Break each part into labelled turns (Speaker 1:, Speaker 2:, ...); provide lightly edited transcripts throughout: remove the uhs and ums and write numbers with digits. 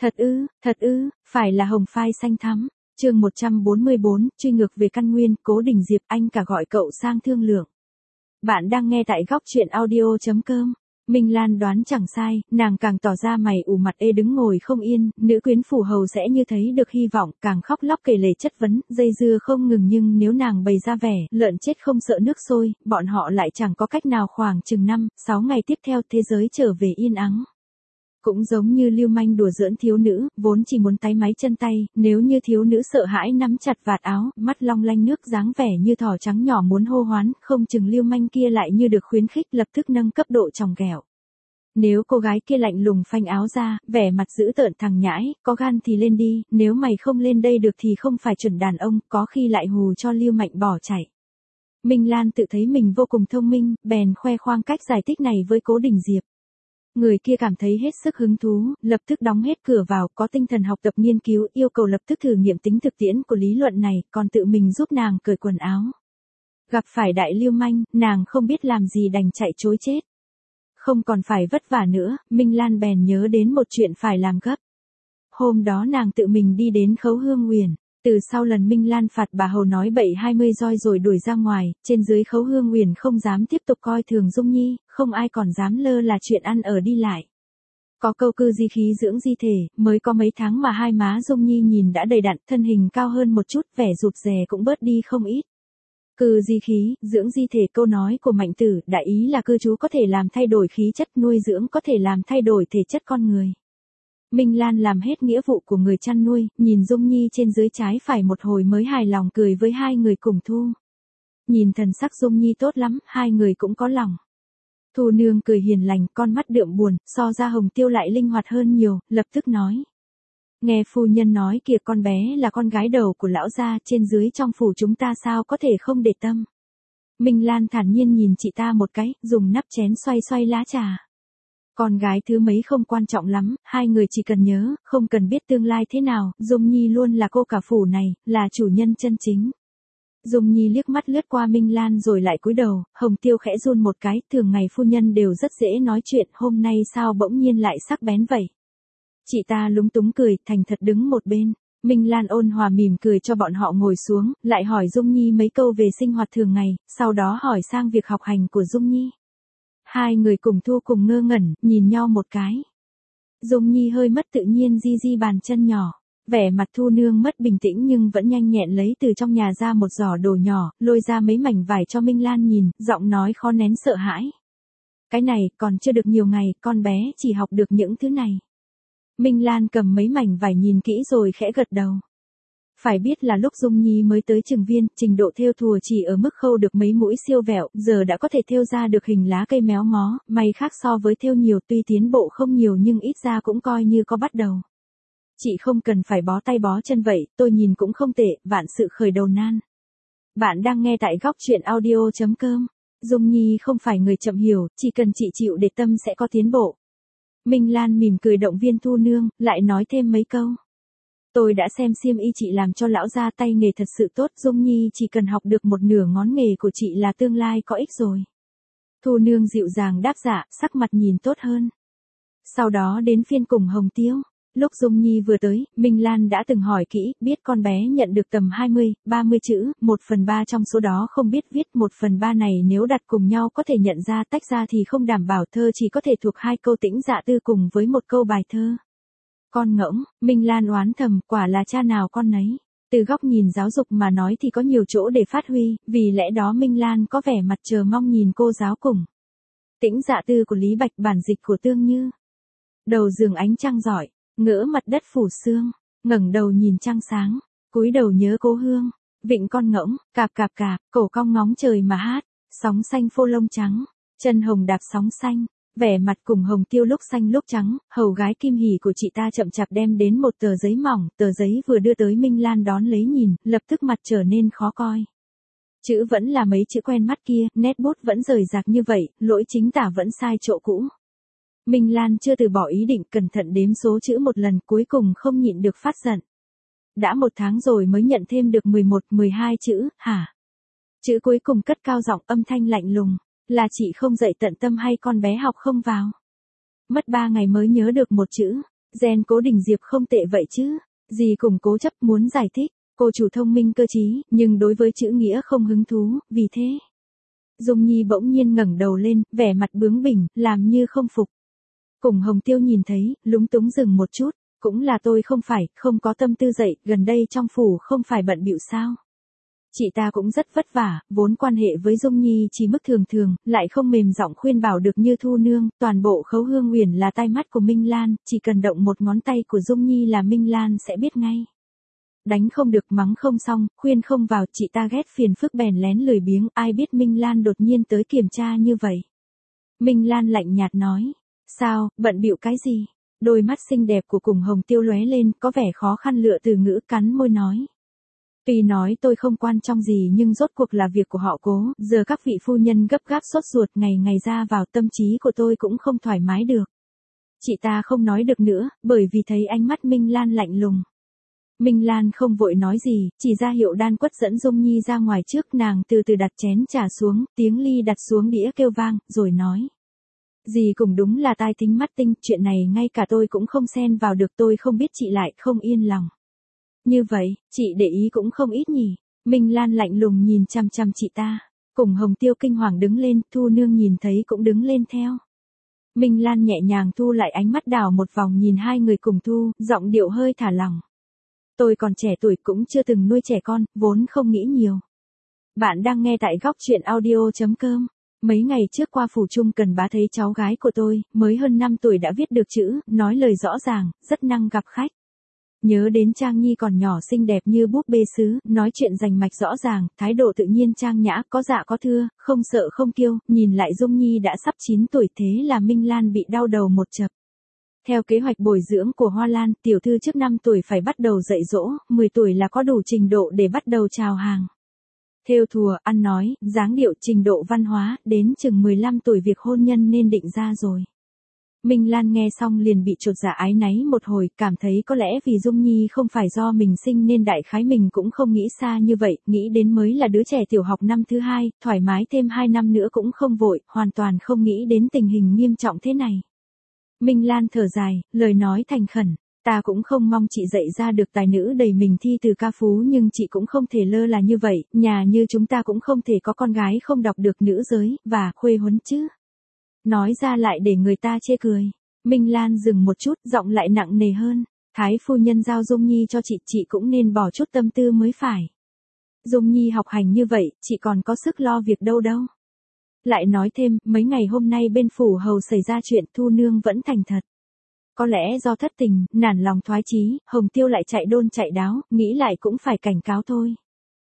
Speaker 1: Thật ư, phải là hồng phai xanh thắm. Chương 144, truy ngược về căn nguyên, Cố Đình Diệp, anh cả gọi cậu sang thương lượng. Bạn đang nghe tại góc truyện audio.com. Minh Lan đoán chẳng sai, nàng càng tỏ ra mày ủ mặt ê đứng ngồi không yên, nữ quyến phủ hầu sẽ như thấy được hy vọng, càng khóc lóc kể lể chất vấn, dây dưa không ngừng, nhưng nếu nàng bày ra vẻ, lợn chết không sợ nước sôi, bọn họ lại chẳng có cách nào. Khoảng chừng 5-6 ngày tiếp theo thế giới trở về yên ắng. Cũng giống như lưu manh đùa giỡn thiếu nữ, vốn chỉ muốn tay máy chân tay, nếu như thiếu nữ sợ hãi nắm chặt vạt áo, mắt long lanh nước dáng vẻ như thỏ trắng nhỏ muốn hô hoán, không chừng lưu manh kia lại như được khuyến khích lập tức nâng cấp độ tròng ghẹo. Nếu cô gái kia lạnh lùng phanh áo ra, vẻ mặt dữ tợn, thằng nhãi, có gan thì lên đi, nếu mày không lên đây được thì không phải chuẩn đàn ông, có khi lại hù cho Lưu Mạnh bỏ chạy. Minh Lan tự thấy mình vô cùng thông minh, bèn khoe khoang cách giải thích này với Cố Đình Diệp. Người kia cảm thấy hết sức hứng thú, lập tức đóng hết cửa vào, có tinh thần học tập nghiên cứu, yêu cầu lập tức thử nghiệm tính thực tiễn của lý luận này, còn tự mình giúp nàng cởi quần áo. Gặp phải đại lưu manh, nàng không biết làm gì đành chạy trối chết. Không còn phải vất vả nữa, Minh Lan bèn nhớ đến một chuyện phải làm gấp. Hôm đó nàng tự mình đi đến Khấu Hương Uyển. Từ sau lần Minh Lan phạt bà hầu nói bậy 20 roi rồi đuổi ra ngoài, trên dưới Khấu Hương Uyển không dám tiếp tục coi thường Dung Nhi, không ai còn dám lơ là chuyện ăn ở đi lại. Có câu cư di khí dưỡng di thể, mới có mấy tháng mà hai má Dung Nhi nhìn đã đầy đặn, thân hình cao hơn một chút, vẻ rụt rè cũng bớt đi không ít. Cư di khí, dưỡng di thể, câu nói của Mạnh Tử, đại ý là cư trú có thể làm thay đổi khí chất, nuôi dưỡng có thể làm thay đổi thể chất con người. Minh Lan làm hết nghĩa vụ của người chăn nuôi, nhìn Dung Nhi trên dưới trái phải một hồi mới hài lòng cười với hai người cùng Thu. Nhìn thần sắc Dung Nhi tốt lắm, hai người cũng có lòng. Thu nương cười hiền lành, con mắt đượm buồn, so ra Hồng Tiêu lại linh hoạt hơn nhiều, lập tức nói. Nghe phu nhân nói kìa, con bé là con gái đầu của lão gia, trên dưới trong phủ chúng ta sao có thể không để tâm. Minh Lan thản nhiên nhìn chị ta một cái, dùng nắp chén xoay xoay lá trà. Con gái thứ mấy không quan trọng lắm, hai người chỉ cần nhớ, không cần biết tương lai thế nào, Dung Nhi luôn là cô cả phủ này, là chủ nhân chân chính. Dung Nhi liếc mắt lướt qua Minh Lan rồi lại cúi đầu, Hồng Tiêu khẽ run một cái, thường ngày phu nhân đều rất dễ nói chuyện, hôm nay sao bỗng nhiên lại sắc bén vậy. Chị ta lúng túng cười, thành thật đứng một bên. Minh Lan ôn hòa mỉm cười cho bọn họ ngồi xuống, lại hỏi Dung Nhi mấy câu về sinh hoạt thường ngày, sau đó hỏi sang việc học hành của Dung Nhi. Hai người cùng Thu cùng ngơ ngẩn, nhìn nhau một cái. Dung Nhi hơi mất tự nhiên di di bàn chân nhỏ. Vẻ mặt Thu nương mất bình tĩnh nhưng vẫn nhanh nhẹn lấy từ trong nhà ra một giỏ đồ nhỏ, lôi ra mấy mảnh vải cho Minh Lan nhìn, giọng nói khó nén sợ hãi. Cái này, còn chưa được nhiều ngày, con bé chỉ học được những thứ này. Minh Lan cầm mấy mảnh vải nhìn kỹ rồi khẽ gật đầu. Phải biết là lúc Dung Nhi mới tới Trường Viên, trình độ thêu thùa chỉ ở mức khâu được mấy mũi siêu vẹo, giờ đã có thể thêu ra được hình lá cây méo mó, may khác so với thêu nhiều, tuy tiến bộ không nhiều nhưng ít ra cũng coi như có bắt đầu. Chị không cần phải bó tay bó chân vậy, tôi nhìn cũng không tệ, vạn sự khởi đầu nan. Bạn đang nghe tại góc truyện audio.com. Dung Nhi không phải người chậm hiểu, chỉ cần chị chịu để tâm sẽ có tiến bộ. Minh Lan mỉm cười động viên Thu nương, lại nói thêm mấy câu. Tôi đã xem xiêm y chị làm cho lão gia, tay nghề thật sự tốt, Dung Nhi chỉ cần học được một nửa ngón nghề của chị là tương lai có ích rồi. Thu nương dịu dàng đáp dạ, sắc mặt nhìn tốt hơn. Sau đó đến phiên cùng Hồng Tiêu. Lúc Dung Nhi vừa tới, Minh Lan đã từng hỏi kỹ, biết con bé nhận được tầm 20-30 chữ, 1/3 trong số đó không biết viết, 1/3 này nếu đặt cùng nhau có thể nhận ra, tách ra thì không đảm bảo, thơ chỉ có thể thuộc 2 câu tĩnh dạ tư cùng với một câu bài thơ. Con ngỗng, Minh Lan oán thầm, quả là cha nào con nấy. Từ góc nhìn giáo dục mà nói thì có nhiều chỗ để phát huy, vì lẽ đó Minh Lan có vẻ mặt chờ mong nhìn cô giáo cùng. Tĩnh dạ tư của Lý Bạch, bản dịch của Tương Như. Đầu giường ánh trăng rọi, ngỡ mặt đất phủ sương, ngẩng đầu nhìn trăng sáng, cúi đầu nhớ cố hương, vịnh con ngỗng, cạp cạp cạp, cổ cong ngóng trời mà hát, sóng xanh phô lông trắng, chân hồng đạp sóng xanh, vẻ mặt cùng Hồng Tiêu lúc xanh lúc trắng, hầu gái Kim Hỷ của chị ta chậm chạp đem đến một tờ giấy mỏng, tờ giấy vừa đưa tới Minh Lan đón lấy nhìn, lập tức mặt trở nên khó coi. Chữ vẫn là mấy chữ quen mắt kia, nét bút vẫn rời rạc như vậy, lỗi chính tả vẫn sai chỗ cũ. Minh Lan chưa từ bỏ ý định, cẩn thận đếm số chữ một lần, cuối cùng không nhịn được phát giận. Đã 1 tháng rồi mới nhận thêm được 11-12 chữ, hả? Chữ cuối cùng cất cao giọng, âm thanh lạnh lùng, là chị không dạy tận tâm hay con bé học không vào? Mất 3 ngày mới nhớ được một chữ, Gen Cố Đình Diệp không tệ vậy chứ. Dì cùng cố chấp muốn giải thích, cô chủ thông minh cơ trí, nhưng đối với chữ nghĩa không hứng thú, vì thế. Dung Nhi bỗng nhiên ngẩng đầu lên, vẻ mặt bướng bỉnh, làm như không phục. Cùng Hồng Tiêu nhìn thấy, lúng túng dừng một chút, cũng là tôi không có tâm tư dạy, gần đây trong phủ không phải bận bịu sao. Chị ta cũng rất vất vả, vốn quan hệ với Dung Nhi chỉ mức thường thường, lại không mềm giọng khuyên bảo được như Thu Nương, toàn bộ Khấu Hương Uyển là tai mắt của Minh Lan, chỉ cần động một ngón tay của Dung Nhi là Minh Lan sẽ biết ngay. Đánh không được mắng không xong, khuyên không vào, chị ta ghét phiền phức bèn lén lười biếng, ai biết Minh Lan đột nhiên tới kiểm tra như vậy. Minh Lan lạnh nhạt nói, sao, bận bịu cái gì? Đôi mắt xinh đẹp của Cùng Hồng Tiêu lóe lên, có vẻ khó khăn lựa từ ngữ, cắn môi nói. Tuy nói tôi không quan trọng gì nhưng rốt cuộc là việc của họ Cố, giờ các vị phu nhân gấp gáp sốt ruột ngày ngày ra vào, tâm trí của tôi cũng không thoải mái được. Chị ta không nói được nữa, bởi vì thấy ánh mắt Minh Lan lạnh lùng. Minh Lan không vội nói gì, chỉ ra hiệu Đan Quất dẫn Dung Nhi ra ngoài trước, nàng từ từ đặt chén trà xuống, tiếng ly đặt xuống đĩa kêu vang, rồi nói. Dì cùng đúng là tai thính mắt tinh, chuyện này ngay cả tôi cũng không xen vào được, tôi không biết chị lại không yên lòng. Như vậy, chị để ý cũng không ít nhỉ. Minh Lan lạnh lùng nhìn chằm chằm chị ta. Cùng Hồng Tiêu kinh hoàng đứng lên, Thu Nương nhìn thấy cũng đứng lên theo. Minh Lan nhẹ nhàng thu lại ánh mắt, đảo một vòng nhìn hai người cùng thu, giọng điệu hơi thả lỏng. Tôi còn trẻ tuổi cũng chưa từng nuôi trẻ con, vốn không nghĩ nhiều. Bạn đang nghe tại góc truyện audio.com. Mấy ngày trước qua phủ Trung Cần Bá thấy cháu gái của tôi, mới hơn 5 tuổi đã viết được chữ, nói lời rõ ràng, rất năng gặp khách. Nhớ đến Trang Nhi còn nhỏ xinh đẹp như búp bê sứ, nói chuyện rành mạch rõ ràng, thái độ tự nhiên trang nhã, có dạ có thưa, không sợ không kiêu, nhìn lại Dung Nhi đã sắp 9 tuổi, thế là Minh Lan bị đau đầu một chập. Theo kế hoạch bồi dưỡng của Hoa Lan, tiểu thư trước 5 tuổi phải bắt đầu dạy dỗ, 10 tuổi là có đủ trình độ để bắt đầu chào hàng. Thêu thùa, ăn nói, dáng điệu, trình độ văn hóa, đến chừng 15 tuổi việc hôn nhân nên định ra rồi. Minh Lan nghe xong liền bị chột dạ ái náy một hồi, cảm thấy có lẽ vì Dung Nhi không phải do mình sinh nên đại khái mình cũng không nghĩ xa như vậy, nghĩ đến mới là đứa trẻ tiểu học năm thứ 2, thoải mái thêm 2 năm nữa cũng không vội, hoàn toàn không nghĩ đến tình hình nghiêm trọng thế này. Minh Lan thở dài, lời nói thành khẩn. Ta cũng không mong chị dạy ra được tài nữ đầy mình thi từ ca phú, nhưng chị cũng không thể lơ là như vậy, nhà như chúng ta cũng không thể có con gái không đọc được nữ giới, và khuê huấn chứ. Nói ra lại để người ta chê cười. Minh Lan dừng một chút, giọng lại nặng nề hơn. Thái phu nhân giao Dung Nhi cho chị cũng nên bỏ chút tâm tư mới phải. Dung Nhi học hành như vậy, chị còn có sức lo việc đâu. Lại nói thêm, mấy ngày hôm nay bên phủ hầu xảy ra chuyện, Thu Nương vẫn thành thật. Có lẽ do thất tình, nản lòng thoái chí, Hồng Tiêu lại chạy đôn chạy đáo, nghĩ lại cũng phải cảnh cáo thôi.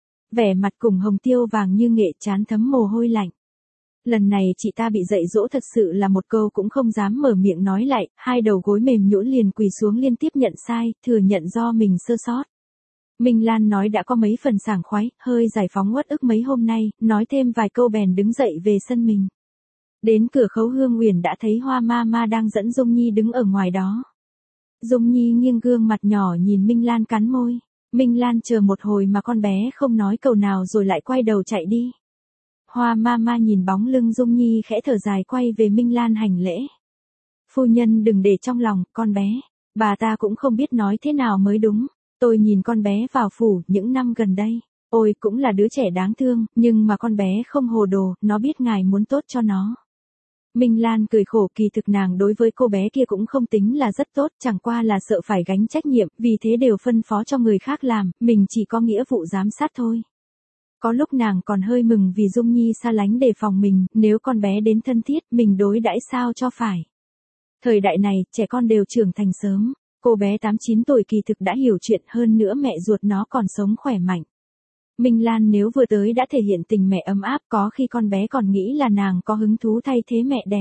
Speaker 1: Vẻ mặt Cùng Hồng Tiêu vàng như nghệ, trán thấm mồ hôi lạnh. Lần này chị ta bị dạy dỗ thật sự là một câu cũng không dám mở miệng nói lại, hai đầu gối mềm nhũn liền quỳ xuống liên tiếp nhận sai, thừa nhận do mình sơ sót. Minh Lan nói đã có mấy phần sảng khoái, hơi giải phóng uất ức mấy hôm nay, nói thêm vài câu bèn đứng dậy về sân mình. Đến cửa Khấu Hương Uyển đã thấy Hoa Mama đang dẫn Dung Nhi đứng ở ngoài đó. Dung Nhi nghiêng gương mặt nhỏ nhìn Minh Lan cắn môi. Minh Lan chờ một hồi mà con bé không nói câu nào rồi lại quay đầu chạy đi. Hoa Mama nhìn bóng lưng Dung Nhi khẽ thở dài quay về Minh Lan hành lễ. Phu nhân đừng để trong lòng, con bé. Bà ta cũng không biết nói thế nào mới đúng. Tôi nhìn con bé vào phủ những năm gần đây. Ôi cũng là đứa trẻ đáng thương, nhưng mà con bé không hồ đồ, nó biết ngài muốn tốt cho nó. Minh Lan cười khổ, kỳ thực nàng đối với cô bé kia cũng không tính là rất tốt, chẳng qua là sợ phải gánh trách nhiệm, vì thế đều phân phó cho người khác làm, mình chỉ có nghĩa vụ giám sát thôi. Có lúc nàng còn hơi mừng vì Dung Nhi xa lánh đề phòng mình, nếu con bé đến thân thiết, mình đối đãi sao cho phải. Thời đại này, trẻ con đều trưởng thành sớm, cô bé 8-9 tuổi kỳ thực đã hiểu chuyện, hơn nữa mẹ ruột nó còn sống khỏe mạnh. Minh Lan nếu vừa tới đã thể hiện tình mẹ ấm áp, có khi con bé còn nghĩ là nàng có hứng thú thay thế mẹ đẻ.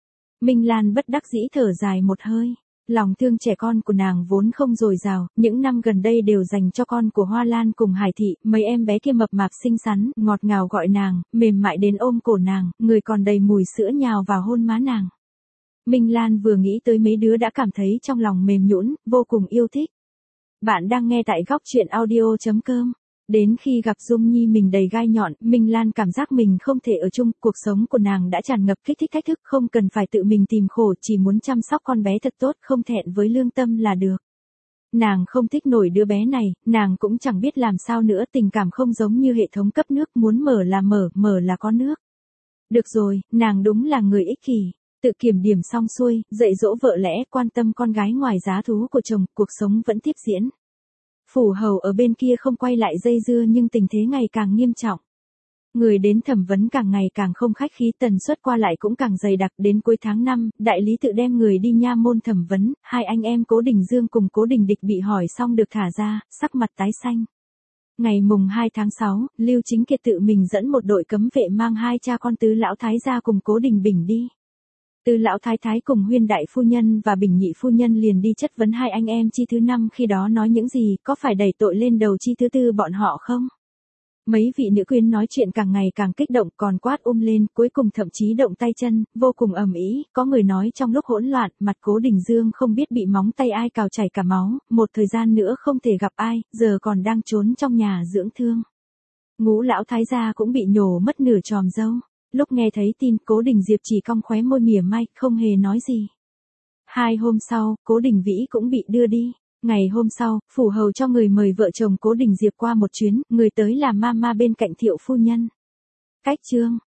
Speaker 1: Minh Lan bất đắc dĩ thở dài một hơi. Lòng thương trẻ con của nàng vốn không dồi dào, những năm gần đây đều dành cho con của Hoa Lan cùng Hải Thị, mấy em bé kia mập mạp xinh xắn, ngọt ngào gọi nàng, mềm mại đến ôm cổ nàng, người còn đầy mùi sữa nhào vào hôn má nàng. Minh Lan vừa nghĩ tới mấy đứa đã cảm thấy trong lòng mềm nhũn, vô cùng yêu thích. Bạn đang nghe tại góc truyện audio.com. Đến khi gặp Dung Nhi mình đầy gai nhọn, Minh Lan cảm giác mình không thể ở chung, cuộc sống của nàng đã tràn ngập kích thích thách thức, không cần phải tự mình tìm khổ, chỉ muốn chăm sóc con bé thật tốt, không thẹn với lương tâm là được. Nàng không thích nổi đứa bé này, nàng cũng chẳng biết làm sao nữa, tình cảm không giống như hệ thống cấp nước, muốn mở là mở, mở là có nước. Được rồi, nàng đúng là người ích kỷ. Tự kiểm điểm xong xuôi, dạy dỗ vợ lẽ, quan tâm con gái ngoài giá thú của chồng, cuộc sống vẫn tiếp diễn. Phủ hầu ở bên kia không quay lại dây dưa nhưng tình thế ngày càng nghiêm trọng. Người đến thẩm vấn càng ngày càng không khách khí, tần suất qua lại cũng càng dày đặc. Đến cuối tháng 5, đại lý tự đem người đi nha môn thẩm vấn, hai anh em Cố Đình Dương cùng Cố Đình Địch bị hỏi xong được thả ra, sắc mặt tái xanh. Ngày mùng 2 tháng 6, Lưu Chính Kiệt tự mình dẫn một đội cấm vệ mang hai cha con Tứ lão thái gia cùng Cố Đình Bình đi. Tứ lão thái thái cùng Huyên đại phu nhân và Bình nhị phu nhân liền đi chất vấn hai anh em Chi thứ năm khi đó nói những gì, có phải đẩy tội lên đầu Chi thứ tư bọn họ không? Mấy vị nữ quyến nói chuyện càng ngày càng kích động, còn quát lên, cuối cùng thậm chí động tay chân, vô cùng ầm ĩ. Có người nói trong lúc hỗn loạn, mặt Cố Đình Dương không biết bị móng tay ai cào chảy cả máu, một thời gian nữa không thể gặp ai, giờ còn đang trốn trong nhà dưỡng thương. Ngũ lão thái gia cũng bị nhổ mất nửa tròm râu. Lúc nghe thấy tin, Cố Đình Diệp chỉ cong khóe môi mỉa mai, không hề nói gì. 2 hôm sau, Cố Đình Vĩ cũng bị đưa đi. Ngày hôm sau, phủ hầu cho người mời vợ chồng Cố Đình Diệp qua một chuyến, người tới là mama bên cạnh Thiệu phu nhân. Cách chương